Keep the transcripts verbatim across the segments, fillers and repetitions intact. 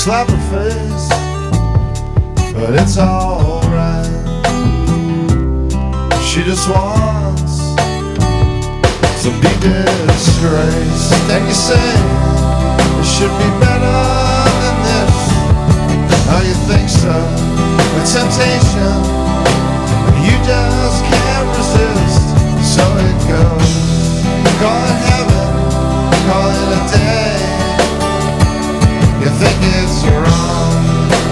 slap her face, but it's alright. She just wants to be disgraced. And you say it should be better than this. Oh, you think so? The temptation you just can't resist. So it goes. Call it heaven, call it a day. You think it's wrong.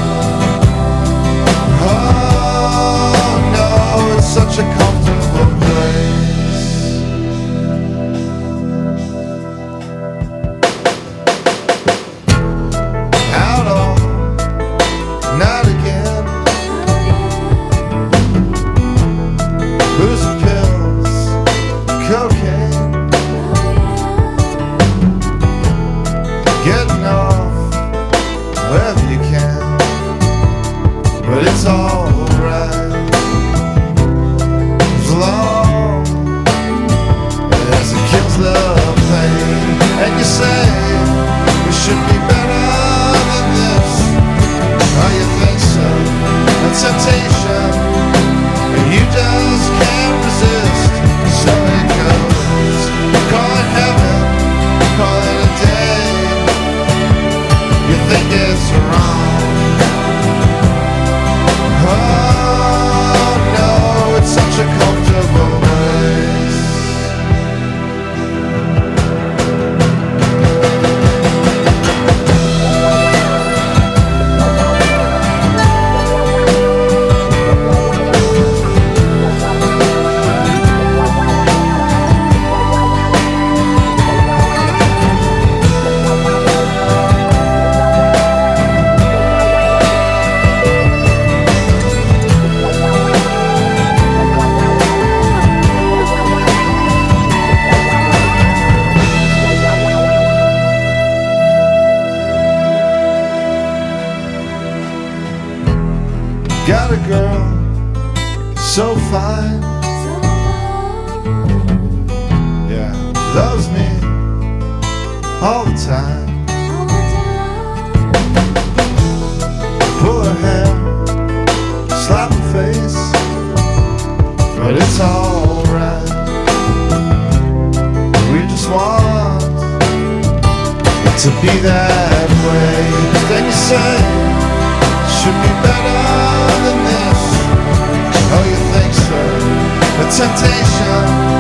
Oh no, it's such a comfortable place. Out all night again. Booze and pills, cocaine. Getting off wherever you can, but it's alright as long as it kills the pain. And you say we should be better than this. Oh, you think so? A temptation you just can't resist. So it goes. Call it heaven, call it a day. You think it's wrong. Oh no, it's such a comfortable place. Got a girl so fine, yeah, loves me all the time. Pull her hair, slap her face, but it's alright. We just want to be that way. Then you say should be better than this. Oh, you think so? The temptation